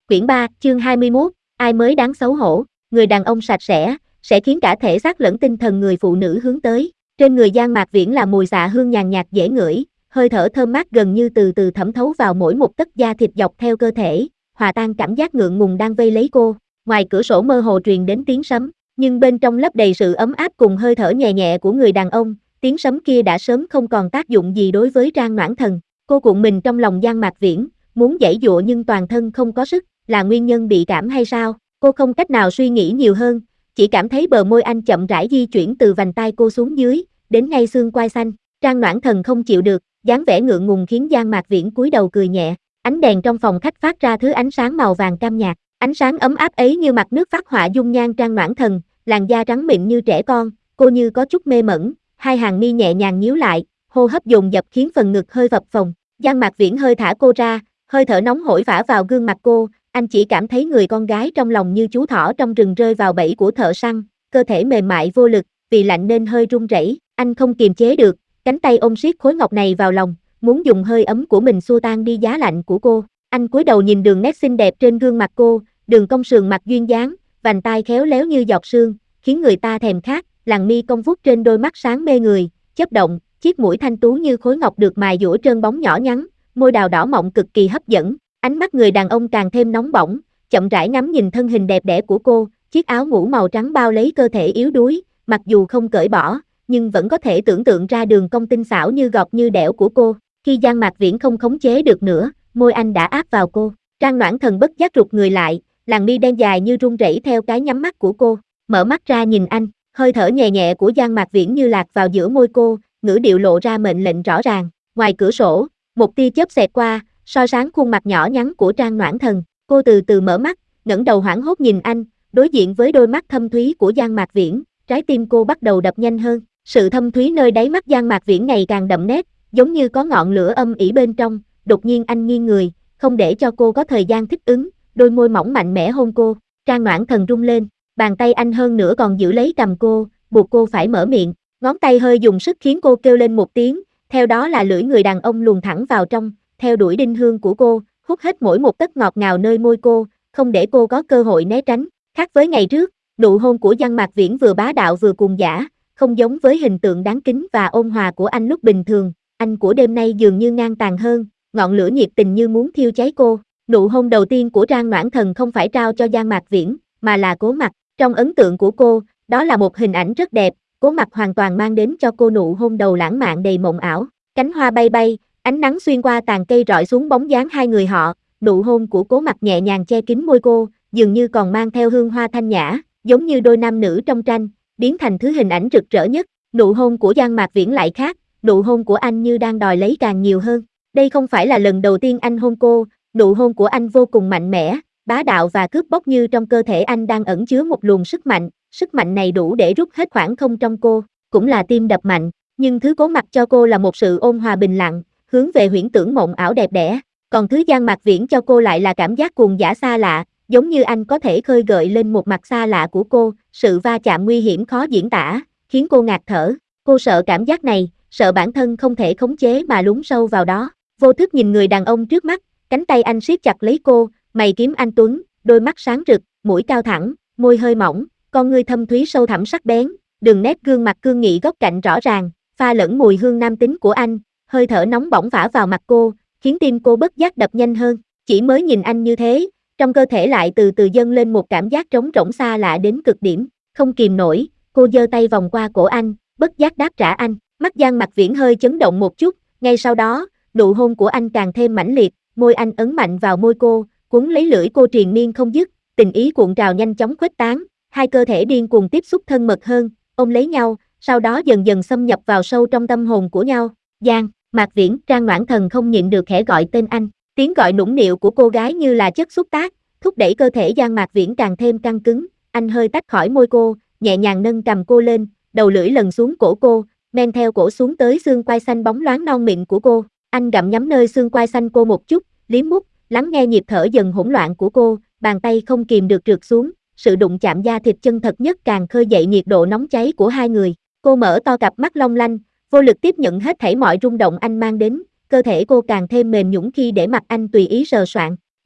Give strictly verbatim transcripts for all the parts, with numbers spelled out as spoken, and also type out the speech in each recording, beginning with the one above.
Quyển ba, chương hai mươi mốt, ai mới đáng xấu hổ, người đàn ông sạch sẽ, sẽ khiến cả thể xác lẫn tinh thần người phụ nữ hướng tới. Trên người Giang Mạc Viễn là mùi xạ hương nhàn nhạt dễ ngửi, hơi thở thơm mát gần như từ từ thẩm thấu vào mỗi một tấc da thịt dọc theo cơ thể, hòa tan cảm giác ngượng ngùng đang vây lấy cô. Ngoài cửa sổ mơ hồ truyền đến tiếng sấm, nhưng bên trong lấp đầy sự ấm áp cùng hơi thở nhẹ nhẹ của người đàn ông, tiếng sấm kia đã sớm không còn tác dụng gì đối với Trang Noãn Thần. Cô cuộn mình trong lòng Giang Mạc Viễn, muốn giãy giụa nhưng toàn thân không có sức, là nguyên nhân bị cảm hay sao? Cô không cách nào suy nghĩ nhiều hơn, chỉ cảm thấy bờ môi anh chậm rãi di chuyển từ vành tai cô xuống dưới, đến ngay xương quai xanh. Trang Noãn Thần không chịu được, dáng vẻ ngượng ngùng khiến Giang Mạc Viễn cúi đầu cười nhẹ. Ánh đèn trong phòng khách phát ra thứ ánh sáng màu vàng cam nhạt, ánh sáng ấm áp ấy như mặt nước phác họa dung nhan Trang Noãn Thần, làn da trắng mịn như trẻ con, cô như có chút mê mẩn, hai hàng mi nhẹ nhàng nhíu lại, hô hấp dồn dập khiến phần ngực hơi phập phồng. Giang Mạc Viễn hơi thả cô ra, hơi thở nóng hổi phả vào gương mặt cô, anh chỉ cảm thấy người con gái trong lòng như chú thỏ trong rừng rơi vào bẫy của thợ săn, cơ thể mềm mại vô lực, vì lạnh nên hơi run rẩy, anh không kiềm chế được, cánh tay ôm siết khối ngọc này vào lòng, muốn dùng hơi ấm của mình xua tan đi giá lạnh của cô. Anh cúi đầu nhìn đường nét xinh đẹp trên gương mặt cô, đường cong sườn mặt duyên dáng, vành tai khéo léo như giọt sương, khiến người ta thèm khát, làn mi cong vút trên đôi mắt sáng mê người, chớp động, chiếc mũi thanh tú như khối ngọc được mài dũa trơn bóng nhỏ nhắn, môi đào đỏ mọng cực kỳ hấp dẫn. Ánh mắt người đàn ông càng thêm nóng bỏng, chậm rãi ngắm nhìn thân hình đẹp đẽ của cô, chiếc áo ngủ màu trắng bao lấy cơ thể yếu đuối, mặc dù không cởi bỏ, nhưng vẫn có thể tưởng tượng ra đường cong tinh xảo như gọt như đẽo của cô. Khi Giang Mạc Viễn không khống chế được nữa, môi anh đã áp vào cô. Trang Noãn Thần bất giác rụt người lại, làn mi đen dài như run rẩy theo cái nhắm mắt của cô, mở mắt ra nhìn anh, hơi thở nhẹ nhẹ của Giang Mạc Viễn như lạc vào giữa môi cô, ngữ điệu lộ ra mệnh lệnh rõ ràng. Ngoài cửa sổ, một tia chớp xẹt qua, soi sáng khuôn mặt nhỏ nhắn của Trang Noãn Thần. Cô từ từ mở mắt, ngẩng đầu hoảng hốt nhìn anh, đối diện với đôi mắt thâm thúy của Giang Mạc Viễn, trái tim cô bắt đầu đập nhanh hơn. Sự thâm thúy nơi đáy mắt Giang Mạc Viễn ngày càng đậm nét, giống như có ngọn lửa âm ỉ bên trong. Đột nhiên anh nghiêng người, không để cho cô có thời gian thích ứng, đôi môi mỏng mạnh mẽ hôn cô. Trang Noãn Thần rung lên, bàn tay anh hơn nữa còn giữ lấy cằm cô, buộc cô phải mở miệng. Ngón tay hơi dùng sức khiến cô kêu lên một tiếng, theo đó là lưỡi người đàn ông luồn thẳng vào trong, theo đuổi đinh hương của cô, hút hết mỗi một tấc ngọt ngào nơi môi cô, không để cô có cơ hội né tránh. Khác với ngày trước, nụ hôn của Giang Mạc Viễn vừa bá đạo vừa cuồng dã, không giống với hình tượng đáng kính và ôn hòa của anh lúc bình thường. Anh của đêm nay dường như ngang tàn hơn, ngọn lửa nhiệt tình như muốn thiêu cháy cô. Nụ hôn đầu tiên của Trang Noãn Thần không phải trao cho Giang Mạc Viễn, mà là Cố Mặc. Trong ấn tượng của cô, đó là một hình ảnh rất đẹp, Cố Mặc hoàn toàn mang đến cho cô nụ hôn đầu lãng mạn đầy mộng ảo. Cánh hoa bay bay, ánh nắng xuyên qua tàn cây rọi xuống bóng dáng hai người họ, nụ hôn của Cố Mặc nhẹ nhàng che kín môi cô, dường như còn mang theo hương hoa thanh nhã, giống như đôi nam nữ trong tranh, biến thành thứ hình ảnh rực rỡ nhất. Nụ hôn của Giang Mạc Viễn lại khác, nụ hôn của anh như đang đòi lấy càng nhiều hơn. Đây không phải là lần đầu tiên anh hôn cô, nụ hôn của anh vô cùng mạnh mẽ, bá đạo và cướp bóc, như trong cơ thể anh đang ẩn chứa một luồng sức mạnh, sức mạnh này đủ để rút hết khoảng không trong cô, cũng là tim đập mạnh, nhưng thứ Cố Mặc cho cô là một sự ôn hòa bình lặng, hướng về huyễn tưởng mộng ảo đẹp đẽ, còn thứ Giang Mạc Viễn cho cô lại là cảm giác cuồng dã xa lạ, giống như anh có thể khơi gợi lên một mặt xa lạ của cô, sự va chạm nguy hiểm khó diễn tả, khiến cô ngạt thở. Cô sợ cảm giác này, sợ bản thân không thể khống chế mà lún sâu vào đó. Vô thức nhìn người đàn ông trước mắt, cánh tay anh siết chặt lấy cô, mày kiếm anh tuấn, đôi mắt sáng rực, mũi cao thẳng, môi hơi mỏng, con ngươi thâm thúy sâu thẳm sắc bén, đường nét gương mặt cương nghị góc cạnh rõ ràng, pha lẫn mùi hương nam tính của anh, hơi thở nóng bỏng vả vào mặt cô, khiến tim cô bất giác đập nhanh hơn. Chỉ mới nhìn anh như thế, trong cơ thể lại từ từ dâng lên một cảm giác trống rỗng xa lạ đến cực điểm, không kìm nổi, cô giơ tay vòng qua cổ anh, bất giác đáp trả anh. Mắt Giang Mạc Viễn hơi chấn động một chút, ngay sau đó, nụ hôn của anh càng thêm mãnh liệt, môi anh ấn mạnh vào môi cô, cuốn lấy lưỡi cô triền miên không dứt, tình ý cuộn trào nhanh chóng khuếch tán, hai cơ thể điên cuồng tiếp xúc thân mật hơn, ôm lấy nhau, sau đó dần dần xâm nhập vào sâu trong tâm hồn của nhau. Giang Mạc Viễn. Trang Noãn Thần không nhịn được khẽ gọi tên anh, tiếng gọi nũng nịu của cô gái như là chất xúc tác, thúc đẩy cơ thể Giang Mạc Viễn càng thêm căng cứng. Anh hơi tách khỏi môi cô, nhẹ nhàng nâng cầm cô lên, đầu lưỡi lần xuống cổ cô, men theo cổ xuống tới xương quai xanh bóng loáng non mịn của cô. Anh gặm nhấm nơi xương quai xanh cô một chút, liếm mút, lắng nghe nhịp thở dần hỗn loạn của cô, bàn tay không kìm được trượt xuống, sự đụng chạm da thịt chân thật nhất càng khơi dậy nhiệt độ nóng cháy của hai người. Cô mở to cặp mắt long lanh, vô lực tiếp nhận hết thảy mọi rung động anh mang đến, cơ thể cô càng thêm mềm nhũn khi để mặc anh tùy ý sờ soạng.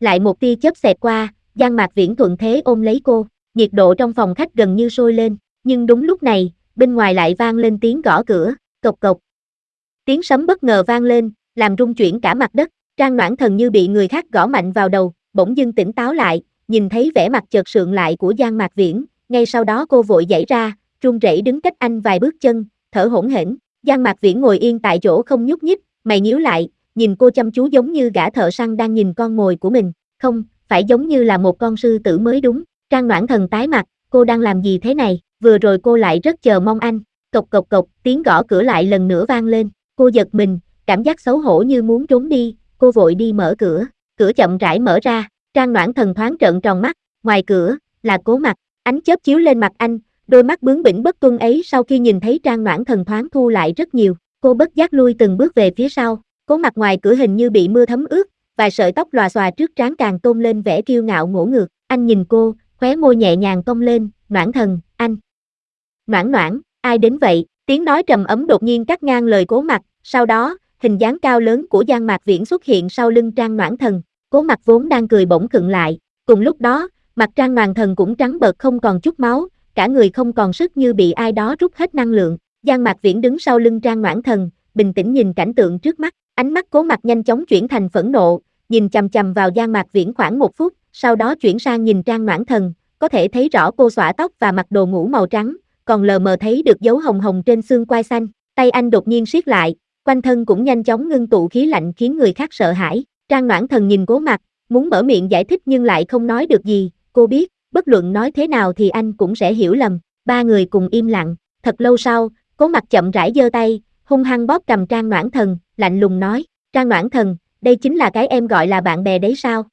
Lại một tia chớp xẹt qua, Giang Mạc Viễn thuận thế ôm lấy cô, nhiệt độ trong phòng khách gần như sôi lên, nhưng đúng lúc này, bên ngoài lại vang lên tiếng gõ cửa, cộc cộc. Tiếng sấm bất ngờ vang lên, làm rung chuyển cả mặt đất, Trang Noãn Thần như bị người khác gõ mạnh vào đầu, bỗng dưng tỉnh táo lại, nhìn thấy vẻ mặt chợt sượng lại của Giang Mạc Viễn, ngay sau đó cô vội giãy ra, run rẩy đứng cách anh vài bước chân, thở hổn hển. Giang Mạc Viễn ngồi yên tại chỗ không nhúc nhích, mày nhíu lại, nhìn cô chăm chú giống như gã thợ săn đang nhìn con mồi của mình, không, phải giống như là một con sư tử mới đúng. Trang Noãn Thần tái mặt, cô đang làm gì thế này, vừa rồi cô lại rất chờ mong anh. Cộc cộc cộc, tiếng gõ cửa lại lần nữa vang lên, cô giật mình, cảm giác xấu hổ như muốn trốn đi, cô vội đi mở cửa, cửa chậm rãi mở ra, Trang Noãn Thần thoáng trợn tròn mắt, ngoài cửa, là Cố Mặc, ánh chớp chiếu lên mặt anh, đôi mắt bướng bỉnh bất tuân ấy sau khi nhìn thấy Trang Noãn Thần thoáng thu lại rất nhiều, cô bất giác lui từng bước về phía sau, Cố Mặc ngoài cửa hình như bị mưa thấm ướt, vài sợi tóc lòa xòa trước trán càng tôn lên vẻ kiêu ngạo ngỗ ngược, anh nhìn cô, khóe môi nhẹ nhàng cong lên, Noãn Thần, anh. Noãn Noãn, ai đến vậy? Tiếng nói trầm ấm đột nhiên cắt ngang lời Cố Mặc, sau đó, hình dáng cao lớn của Giang Mạc Viễn xuất hiện sau lưng Trang Noãn Thần, Cố Mặc vốn đang cười bỗng khựng lại, cùng lúc đó, mặt Trang Noãn Thần cũng trắng bệch không còn chút máu, cả người không còn sức như bị ai đó rút hết năng lượng. Giang Mạc Viễn đứng sau lưng Trang Noãn Thần, bình tĩnh nhìn cảnh tượng trước mắt, ánh mắt Cố Mặc nhanh chóng chuyển thành phẫn nộ, nhìn chằm chằm vào Giang Mạc Viễn khoảng một phút, sau đó chuyển sang nhìn Trang Noãn Thần, có thể thấy rõ cô xõa tóc và mặc đồ ngủ màu trắng, còn lờ mờ thấy được dấu hồng hồng trên xương quai xanh, tay anh đột nhiên siết lại, quanh thân cũng nhanh chóng ngưng tụ khí lạnh khiến người khác sợ hãi. Trang Noãn Thần nhìn Cố Mặc, muốn mở miệng giải thích nhưng lại không nói được gì, cô biết, bất luận nói thế nào thì anh cũng sẽ hiểu lầm. Ba người cùng im lặng, thật lâu sau, Cố Mặc chậm rãi giơ tay, hung hăng bóp cầm Trang Noãn Thần, lạnh lùng nói, Trang Noãn Thần, đây chính là cái em gọi là bạn bè đấy sao?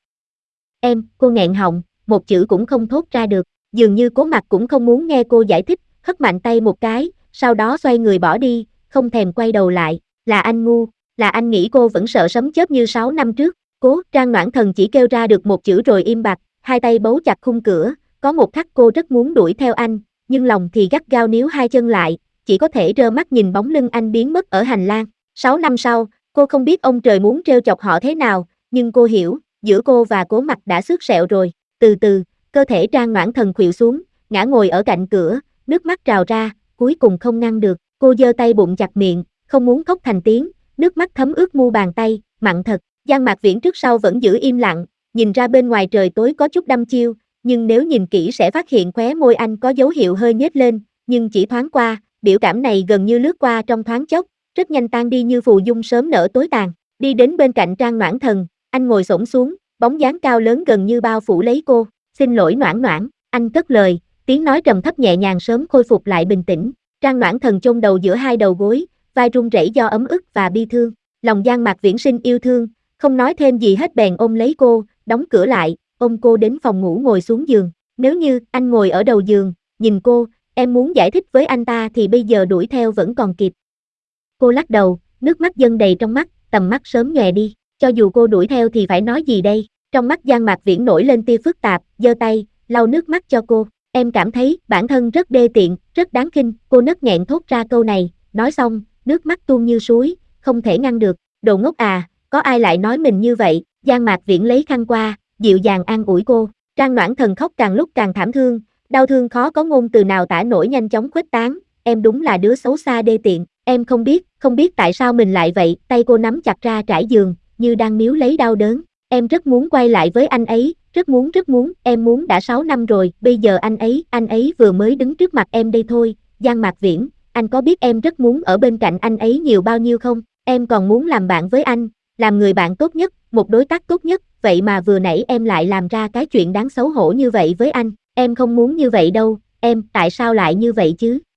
Em, cô nghẹn họng, một chữ cũng không thốt ra được, dường như Cố Mặc cũng không muốn nghe cô giải thích, hất mạnh tay một cái, sau đó xoay người bỏ đi, không thèm quay đầu lại, là anh ngu, là anh nghĩ cô vẫn sợ sấm chớp như sáu năm trước. Cố, Trang Noãn Thần chỉ kêu ra được một chữ rồi im bặt, hai tay bấu chặt khung cửa, có một khắc cô rất muốn đuổi theo anh, nhưng lòng thì gắt gao níu hai chân lại, chỉ có thể trơ mắt nhìn bóng lưng anh biến mất ở hành lang. Sáu năm sau, cô không biết ông trời muốn trêu chọc họ thế nào, nhưng cô hiểu, giữa cô và Cố Mặc đã xước sẹo rồi. Từ từ, cơ thể Trang Noãn Thần khuỵu xuống, ngã ngồi ở cạnh cửa, nước mắt trào ra, cuối cùng không ngăn được, cô giơ tay bụng chặt miệng, không muốn khóc thành tiếng, nước mắt thấm ướt mu bàn tay, mặn thật. Giang Mạc Viễn trước sau vẫn giữ im lặng, nhìn ra bên ngoài trời tối có chút đăm chiêu, nhưng nếu nhìn kỹ sẽ phát hiện khóe môi anh có dấu hiệu hơi nhếch lên, nhưng chỉ thoáng qua, biểu cảm này gần như lướt qua trong thoáng chốc, rất nhanh tan đi như phù dung sớm nở tối tàn. Đi đến bên cạnh Trang Noãn Thần, anh ngồi xổm xuống, bóng dáng cao lớn gần như bao phủ lấy cô, xin lỗi Noãn Noãn, anh cất lời, tiếng nói trầm thấp nhẹ nhàng sớm khôi phục lại bình tĩnh. Trang Noãn Thần chôn đầu giữa hai đầu gối, vai run rẩy do ấm ức và bi thương, lòng Giang Mạc Viễn sinh yêu thương, không nói thêm gì hết bèn ôm lấy cô, đóng cửa lại, ôm cô đến phòng ngủ ngồi xuống giường. Nếu như anh ngồi ở đầu giường, nhìn cô, em muốn giải thích với anh ta thì bây giờ đuổi theo vẫn còn kịp. Cô lắc đầu, nước mắt dâng đầy trong mắt, tầm mắt sớm nhòe đi, cho dù cô đuổi theo thì phải nói gì đây? Trong mắt Giang Mạc Viễn nổi lên tia phức tạp, giơ tay, lau nước mắt cho cô. Em cảm thấy bản thân rất đê tiện, rất đáng khinh, cô nấc nghẹn thốt ra câu này, nói xong, nước mắt tuôn như suối, không thể ngăn được. Đồ ngốc à, có ai lại nói mình như vậy? Giang Mạc Viễn lấy khăn qua, dịu dàng an ủi cô. Trang Noãn Thần khóc càng lúc càng thảm thương, đau thương khó có ngôn từ nào tả nổi nhanh chóng khuếch tán. Em đúng là đứa xấu xa đê tiện, em không biết, không biết tại sao mình lại vậy. Tay cô nắm chặt ra trải giường, như đang níu lấy đau đớn. Em rất muốn quay lại với anh ấy, rất muốn rất muốn, em muốn đã sáu năm rồi, bây giờ anh ấy, anh ấy vừa mới đứng trước mặt em đây thôi. Giang Mạc Viễn, anh có biết em rất muốn ở bên cạnh anh ấy nhiều bao nhiêu không? Em còn muốn làm bạn với anh, làm người bạn tốt nhất, một đối tác tốt nhất, vậy mà vừa nãy em lại làm ra cái chuyện đáng xấu hổ như vậy với anh, em không muốn như vậy đâu, em, tại sao lại như vậy chứ?